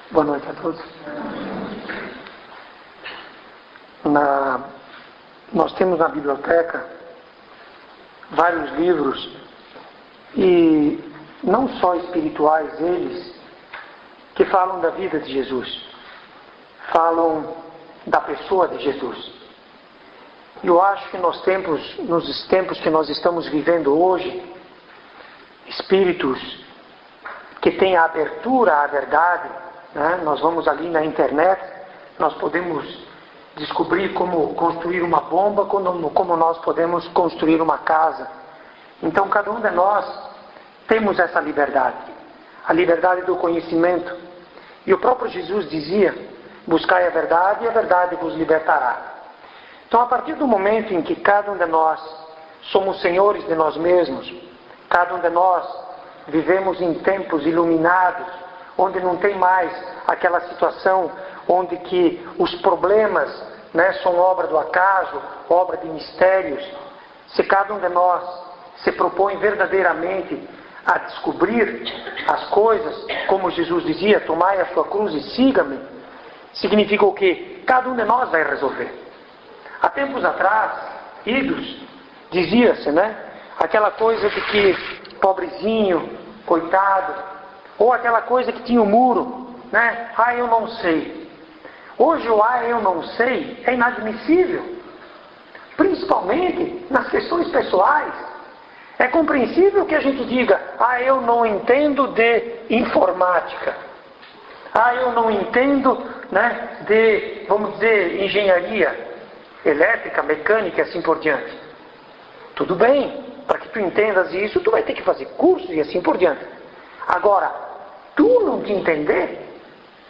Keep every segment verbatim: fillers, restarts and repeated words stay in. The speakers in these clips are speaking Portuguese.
Boa noite a todos. Na, nós temos na biblioteca vários livros, e não só espirituais eles, que falam da vida de Jesus, falam da pessoa de Jesus. E eu acho que nos tempos, nos tempos que nós estamos vivendo hoje, espíritos que têm a abertura à verdade, né? Nós vamos ali na internet, nós podemos descobrir como construir uma bomba, como, como nós podemos construir uma casa. Então cada um de nós temos essa liberdade, a liberdade do conhecimento. E o próprio Jesus dizia: buscai a verdade e a verdade vos libertará. Então, a partir do momento em que cada um de nós somos senhores de nós mesmos, cada um de nós vivemos em tempos iluminados, onde não tem mais aquela situação onde que os problemas, né, são obra do acaso, obra de mistérios. Se cada um de nós se propõe verdadeiramente a descobrir as coisas, como Jesus dizia: tomai a sua cruz e siga-me, significa o quê? Cada um de nós vai resolver. Há tempos atrás, idos, dizia-se, né? Aquela coisa de que pobrezinho, coitado, ou aquela coisa que tinha o um muro, né? Ah, eu não sei. Hoje o ah, eu não sei é inadmissível, principalmente nas questões pessoais. É compreensível que a gente diga: ah, eu não entendo de informática, ah, eu não entendo, né, de, vamos dizer, engenharia elétrica, mecânica e assim por diante. Tudo bem, para que tu entendas isso, tu vai ter que fazer cursos e assim por diante. Agora, tu não te entender,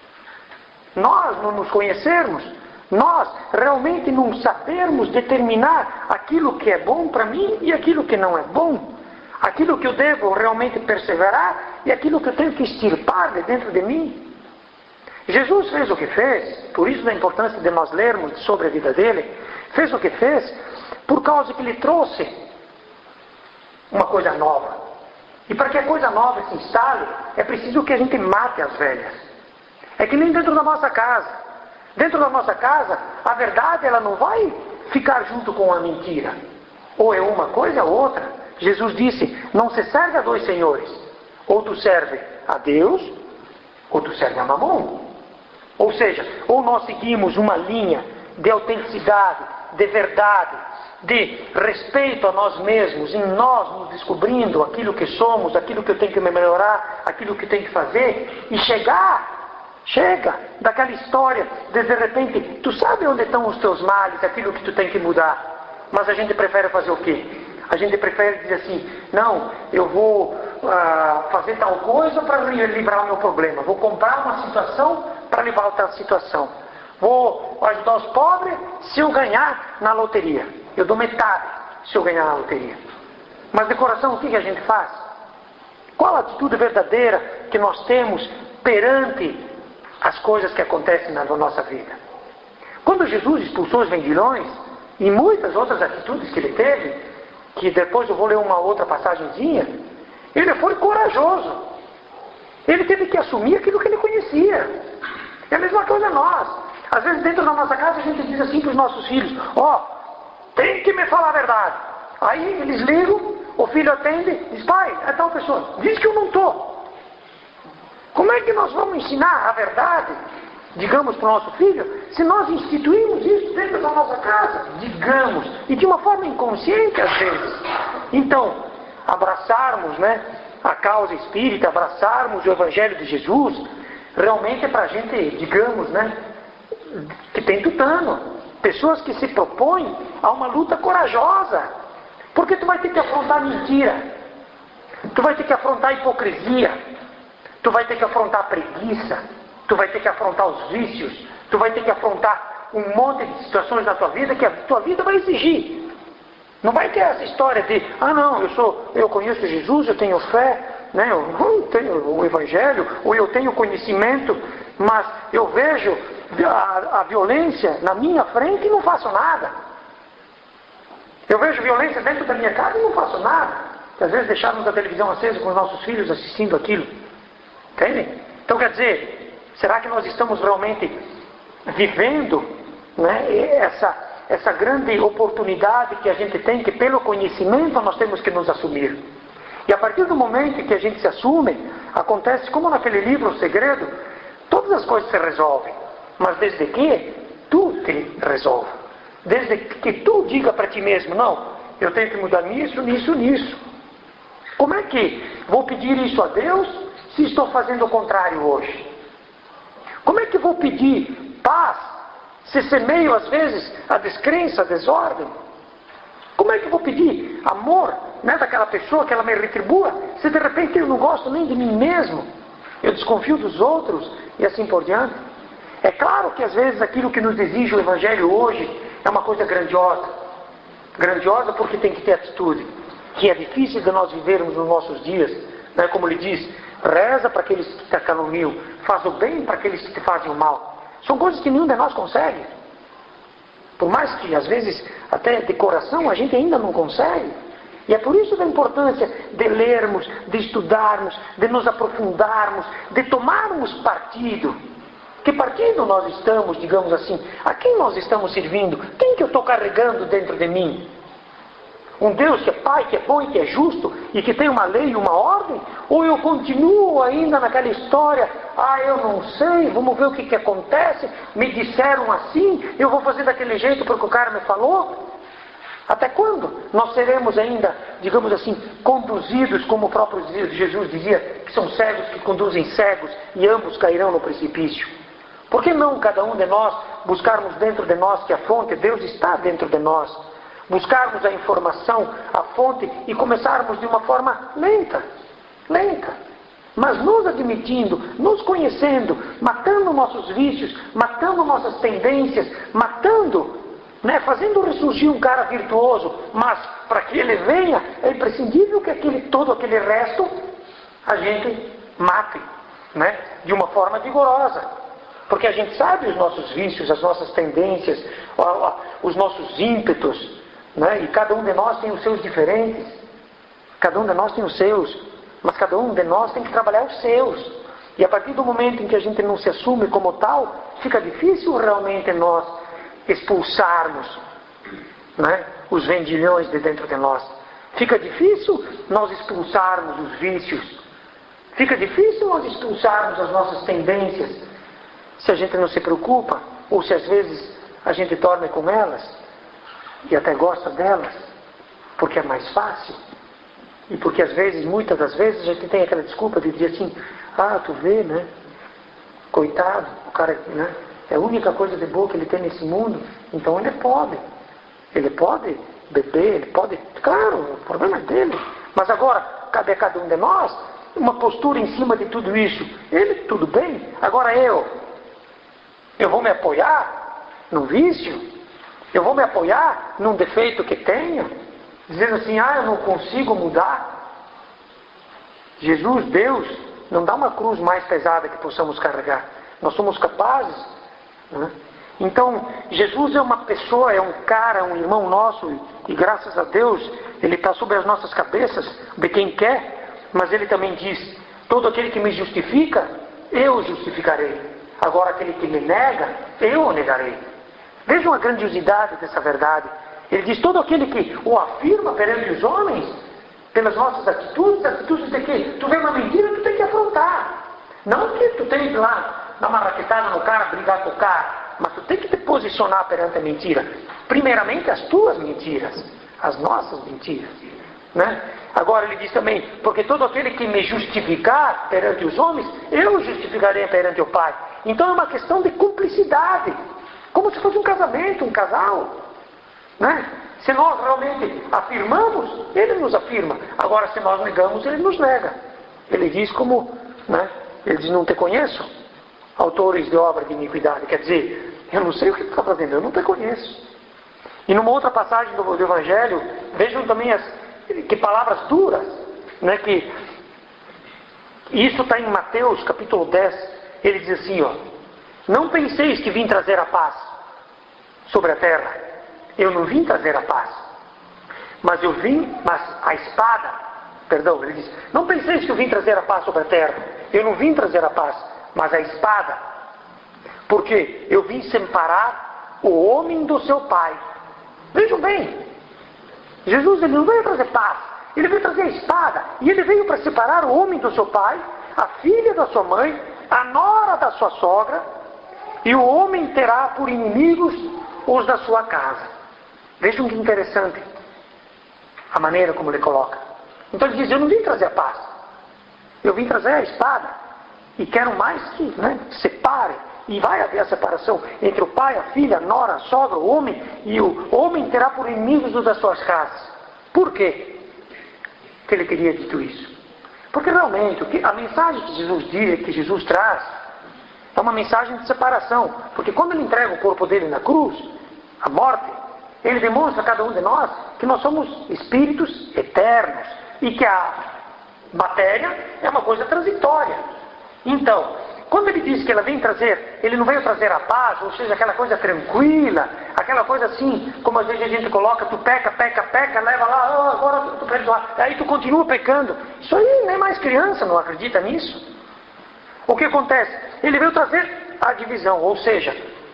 nós não nos conhecermos, nós realmente não sabermos determinar aquilo que é bom para mim e aquilo que não é bom, aquilo que eu devo realmente perseverar e aquilo que eu tenho que extirpar de dentro de mim. Jesus fez o que fez, por isso a importância de nós lermos sobre a vida dele. Fez o que fez por causa que ele trouxe uma coisa nova. E para que a coisa nova se instale, é preciso que a gente mate as velhas. É que nem dentro da nossa casa. Dentro da nossa casa, a verdade ela não vai ficar junto com a mentira. Ou é uma coisa ou outra. Jesus disse: não se serve a dois senhores. Ou tu serve a Deus, ou tu serve a Mamon. Ou seja, ou nós seguimos uma linha de autenticidade, de verdade, de respeito a nós mesmos, em nós nos descobrindo aquilo que somos, aquilo que eu tenho que melhorar, aquilo que eu tenho que fazer, e chegar, chega, daquela história de de repente, tu sabe onde estão os teus males, aquilo que tu tem que mudar, mas a gente prefere fazer o quê? A gente prefere dizer assim: não, eu vou uh, fazer tal coisa para livrar o meu problema, vou comprar uma situação para livrar outra situação, vou ajudar os pobres se eu ganhar na loteria, eu dou metade se eu ganhar na loteria. Mas de coração, o que a gente faz? Qual a atitude verdadeira que nós temos perante as coisas que acontecem na nossa vida? Quando Jesus expulsou os vendilhões, e muitas outras atitudes que ele teve, que depois eu vou ler uma outra passagenzinha, ele foi corajoso. Ele teve que assumir aquilo que ele conhecia. É a mesma coisa nós. Às vezes dentro da nossa casa a gente diz assim para os nossos filhos: ó, oh, tem que me falar a verdade. Aí eles ligam, o filho atende, diz: pai, é tal pessoa. Diz que eu não estou. Como é que nós vamos ensinar a verdade, digamos, para o nosso filho, se nós instituímos isso dentro da nossa casa? Digamos, e de uma forma inconsciente às vezes. Então, abraçarmos, né, a causa espírita, abraçarmos o Evangelho de Jesus, realmente é para a gente, digamos, né, que tem tutano. Pessoas que se propõem a uma luta corajosa. Porque tu vai ter que afrontar mentira. Tu vai ter que afrontar a hipocrisia. Tu vai ter que afrontar a preguiça. Tu vai ter que afrontar os vícios. Tu vai ter que afrontar um monte de situações na tua vida que a tua vida vai exigir. Não vai ter essa história de: ah não, eu sou, eu conheço Jesus, eu tenho fé, né? Eu tenho o Evangelho, ou eu tenho conhecimento, mas eu vejo a, a violência na minha frente e não faço nada. Eu vejo violência dentro da minha casa e não faço nada. Às vezes deixávamos a televisão acesa com os nossos filhos assistindo aquilo. Entendem? Então quer dizer, Será que nós estamos realmente vivendo, né, essa, essa grande oportunidade que a gente tem, que pelo conhecimento nós temos que nos assumir? E a partir do momento que a gente se assume, acontece como naquele livro O Segredo, todas as coisas se resolvem, mas desde que tu te resolva. Desde que tu diga para ti mesmo, não, eu tenho que mudar nisso, nisso, nisso. Como é que vou pedir isso a Deus se estou fazendo o contrário hoje? Como é que vou pedir paz se semeio às vezes a descrença, a desordem? Como é que vou pedir amor, né, daquela pessoa que ela me retribua, se de repente eu não gosto nem de mim mesmo? Eu desconfio dos outros e assim por diante. É claro que às vezes aquilo que nos exige o Evangelho hoje é uma coisa grandiosa. Grandiosa porque tem que ter atitude, que é difícil de nós vivermos nos nossos dias, né? Como ele diz, reza para aqueles que te caluniam, faz o bem para aqueles que te fazem o mal. São coisas que nenhum de nós consegue. Por mais que às vezes até de coração a gente ainda não consegue. E é por isso da importância de lermos, de estudarmos, de nos aprofundarmos, de tomarmos partido. Que partido nós estamos, digamos assim? A quem nós estamos servindo? Quem que eu estou carregando dentro de mim? Um Deus que é Pai, que é bom e que é justo e que tem uma lei e uma ordem? Ou eu continuo ainda naquela história, ah, eu não sei, vamos ver o que, que acontece, me disseram assim, eu vou fazer daquele jeito porque o cara me falou? Até quando nós seremos ainda, digamos assim, conduzidos, como o próprio Jesus dizia, que são cegos que conduzem cegos e ambos cairão no precipício? Por que não cada um de nós buscarmos dentro de nós, que a fonte, Deus está dentro de nós, buscarmos a informação, a fonte e começarmos de uma forma lenta, lenta, mas nos admitindo, nos conhecendo, matando nossos vícios, matando nossas tendências, matando, né, fazendo ressurgir um cara virtuoso, mas para que ele venha é imprescindível que aquele, todo aquele resto a gente mate, né, de uma forma vigorosa. Porque a gente sabe os nossos vícios, as nossas tendências, os nossos ímpetos, né? E cada um de nós tem os seus diferentes. Cada um de nós tem os seus. Mas cada um de nós tem que trabalhar os seus. E a partir do momento em que a gente não se assume como tal, fica difícil realmente nós expulsarmos, né, os vendilhões de dentro de nós. Fica difícil nós expulsarmos os vícios. Fica difícil nós expulsarmos as nossas tendências. Se a gente não se preocupa, ou se às vezes a gente dorme com elas, e até gosta delas, porque é mais fácil, e porque às vezes, muitas das vezes, a gente tem aquela desculpa de dizer assim, ah, tu vê, né, coitado, o cara, né, é a única coisa de boa que ele tem nesse mundo, então ele pode, ele pode beber, ele pode, claro, o problema é dele, mas agora, cabe a cada um de nós uma postura em cima de tudo isso. Ele, tudo bem, agora eu, Eu vou me apoiar num vício? Eu vou me apoiar num defeito que tenho? Dizendo assim, ah, eu não consigo mudar? Jesus, Deus, não dá uma cruz mais pesada que possamos carregar. Nós somos capazes. Né? Então, Jesus é uma pessoa, é um cara, um irmão nosso, e graças a Deus, Ele está sobre as nossas cabeças, de quem quer, mas Ele também diz, todo aquele que me justifica, eu o justificarei. Agora aquele que me nega, eu o negarei. Vejam a grandiosidade dessa verdade. Ele diz, todo aquele que o afirma perante os homens, pelas nossas atitudes, atitudes de que tu vê uma mentira, tu tem que afrontar. Não que tu tem que ir lá, dar uma raquetada no cara, brigar com o cara, mas tu tem que te posicionar perante a mentira. Primeiramente as tuas mentiras, as nossas mentiras. Né? Agora ele diz também, porque todo aquele que me justificar perante os homens, eu o justificarei perante o Pai. Então é uma questão de cumplicidade, como se fosse um casamento, um casal. Né? Se nós realmente afirmamos, Ele nos afirma. Agora se nós negamos, Ele nos nega. Ele diz como, né? Ele diz, não te conheço, autores de obra de iniquidade. Quer dizer, eu não sei o que tu está fazendo, eu não te conheço. E numa outra passagem do, do Evangelho, vejam também as que palavras duras, né, que isso está em Mateus capítulo dez, ele diz assim, ó, não penseis que vim trazer a paz sobre a terra, eu não vim trazer a paz, mas eu vim, mas a espada, perdão, ele diz, não penseis que eu vim trazer a paz sobre a terra, eu não vim trazer a paz, mas a espada. Porque eu vim separar o homem do seu pai. Vejam bem, Jesus ele não veio trazer paz, ele veio trazer a espada. E ele veio para separar o homem do seu pai, a filha da sua mãe, a nora da sua sogra, e o homem terá por inimigos os da sua casa. Vejam que interessante a maneira como ele coloca. Então ele diz, eu não vim trazer a paz, eu vim trazer a espada. E quero mais que né, separe. E vai haver a separação entre o pai, a filha, a nora, a sogra, o homem. E o homem terá por inimigos os das suas casas. Por quê que ele teria dito isso? Porque realmente a mensagem que Jesus diz, que Jesus traz, é uma mensagem de separação. Porque quando ele entrega o corpo dele na cruz, a morte, ele demonstra a cada um de nós que nós somos espíritos eternos. E que a matéria é uma coisa transitória. Então, quando ele diz que ela vem trazer, ele não veio trazer a paz, ou seja, aquela coisa tranquila, aquela coisa assim, como às vezes a gente coloca, tu peca, peca, peca, leva lá, oh, agora tu, tu perdoa, aí tu continua pecando. Isso aí nem mais criança não acredita nisso. O que acontece? Ele veio trazer a divisão, ou seja,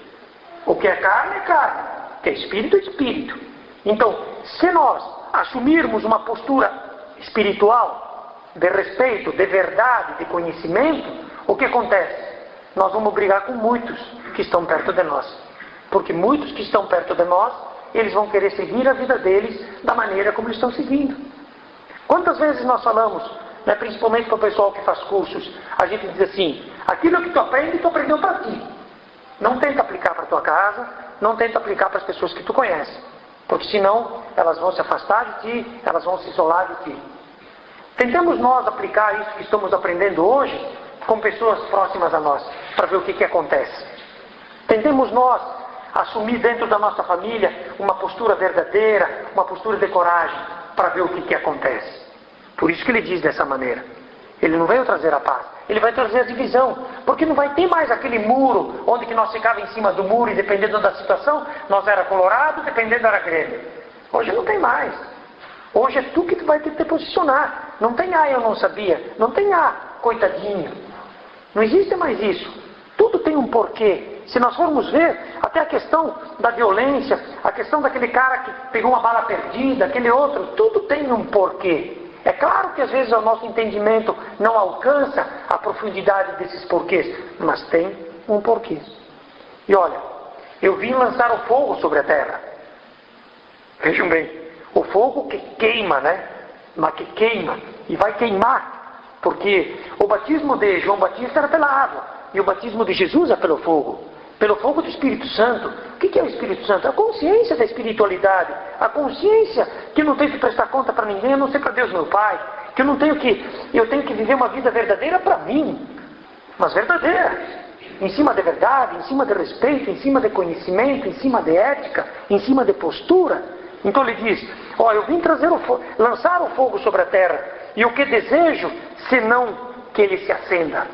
o que é carne é carne, o que é espírito é espírito. Então, se nós assumirmos uma postura espiritual, de respeito, de verdade, de conhecimento, o que acontece? Nós vamos brigar com muitos que estão perto de nós. Porque muitos que estão perto de nós, eles vão querer seguir a vida deles da maneira como eles estão seguindo. Quantas vezes nós falamos, né, principalmente para o pessoal que faz cursos, a gente diz assim, aquilo que tu aprende, tu aprendeu para ti. Não tenta aplicar para a tua casa, não tenta aplicar para as pessoas que tu conhece. Porque senão, elas vão se afastar de ti, elas vão se isolar de ti. Tentemos nós aplicar isso que estamos aprendendo hoje com pessoas próximas a nós, para ver o que, que acontece. Tentemos nós assumir dentro da nossa família uma postura verdadeira, uma postura de coragem, para ver o que, que acontece. Por isso que ele diz dessa maneira. Ele não veio trazer a paz, ele vai trazer a divisão, porque não vai ter mais aquele muro, onde que nós ficávamos em cima do muro e dependendo da situação, nós era colorado, dependendo era Grêmio. Hoje não tem mais. Hoje é tu que tu vai ter que te posicionar. Não tem ah, eu não sabia, não tem ah, coitadinho. Não existe mais isso. Tudo tem um porquê. Se nós formos ver, até a questão da violência, a questão daquele cara que pegou uma bala perdida, aquele outro, tudo tem um porquê. É claro que às vezes o nosso entendimento não alcança a profundidade desses porquês, mas tem um porquê. E olha, eu vim lançar o fogo sobre a terra. Vejam bem, o fogo que queima, né? Mas que queima e vai queimar. Porque o batismo de João Batista era pela água. E o batismo de Jesus é pelo fogo. Pelo fogo do Espírito Santo. O que é o Espírito Santo? A consciência da espiritualidade. A consciência que eu não tenho que prestar conta para ninguém, a não ser para Deus meu Pai. Que eu não tenho que... Eu tenho que viver uma vida verdadeira para mim. Mas verdadeira. Em cima de verdade, em cima de respeito, em cima de conhecimento, em cima de ética, em cima de postura. Então ele diz, ó, eu vim trazer o fogo, lançar o fogo sobre a terra. E o que desejo, senão que ele se acenda.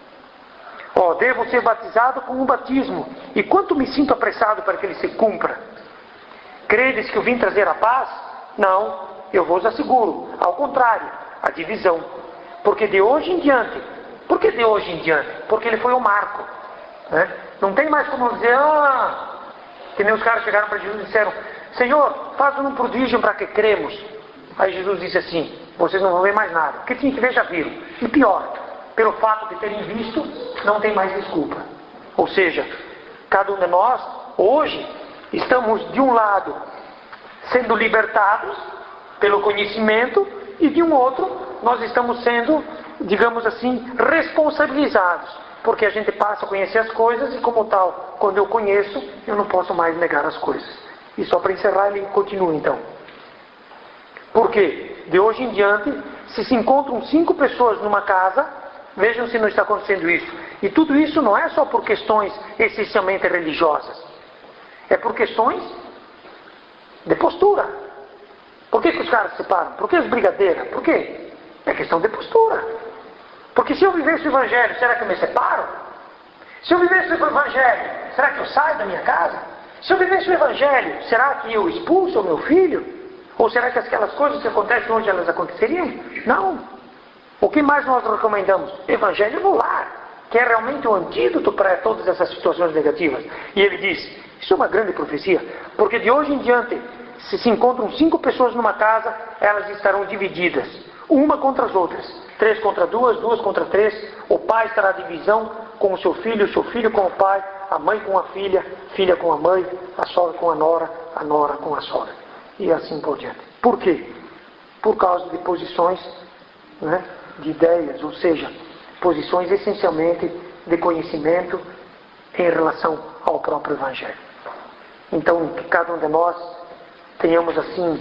Ó, oh, devo ser batizado com um batismo. E quanto me sinto apressado para que ele se cumpra. Credes que eu vim trazer a paz? Não, eu vos asseguro. Ao contrário, a divisão. Porque de hoje em diante, por que de hoje em diante? Porque ele foi o marco. Né? Não tem mais como dizer, ah, que nem os caras chegaram para Jesus e disseram, Senhor, faz um prodígio para que cremos. Aí Jesus disse assim, vocês não vão ver mais nada. O que tinha que ver já viram. E pior, pelo fato de terem visto, não tem mais desculpa. Ou seja, cada um de nós, hoje, estamos de um lado sendo libertados pelo conhecimento e de um outro, nós estamos sendo, digamos assim, responsabilizados. Porque a gente passa a conhecer as coisas e como tal, quando eu conheço, eu não posso mais negar as coisas. E só para encerrar, ele continua então. Porque de hoje em diante, se se encontram cinco pessoas numa casa, vejam se não está acontecendo isso. E tudo isso não é só por questões essencialmente religiosas. É por questões de postura. Por que, que os caras se separam? Por que as brigadeiras? Por quê? É questão de postura. Porque se eu vivesse o Evangelho, será que eu me separo? Se eu vivesse o Evangelho, será que eu saio da minha casa? Se eu vivesse o Evangelho, será que eu expulso o meu filho? Ou será que aquelas coisas que acontecem hoje, elas aconteceriam? Não. O que mais nós recomendamos? Evangelho no lar. que é realmente o antídoto para todas essas situações negativas. E ele diz, isso é uma grande profecia, porque de hoje em diante, se se encontram cinco pessoas numa casa, elas estarão divididas, uma contra as outras, três contra duas, duas contra três, o pai estará em divisão com o seu filho, o seu filho com o pai, a mãe com a filha, filha com a mãe, a sogra com a nora, a nora com a sogra, e assim por diante. Por quê? Por causa de posições, né, de ideias, ou seja, posições essencialmente de conhecimento em relação ao próprio Evangelho. Então, que cada um de nós tenhamos assim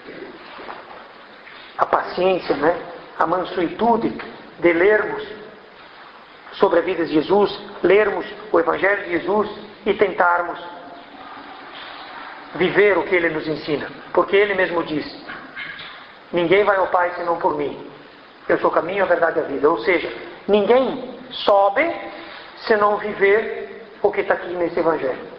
a paciência, né, a mansuetude de lermos sobre a vida de Jesus, lermos o Evangelho de Jesus e tentarmos viver o que Ele nos ensina. Porque Ele mesmo diz, ninguém vai ao Pai senão por mim. Eu sou o caminho, a verdade e a vida. Ou seja, ninguém sobe se não viver o que está aqui nesse Evangelho.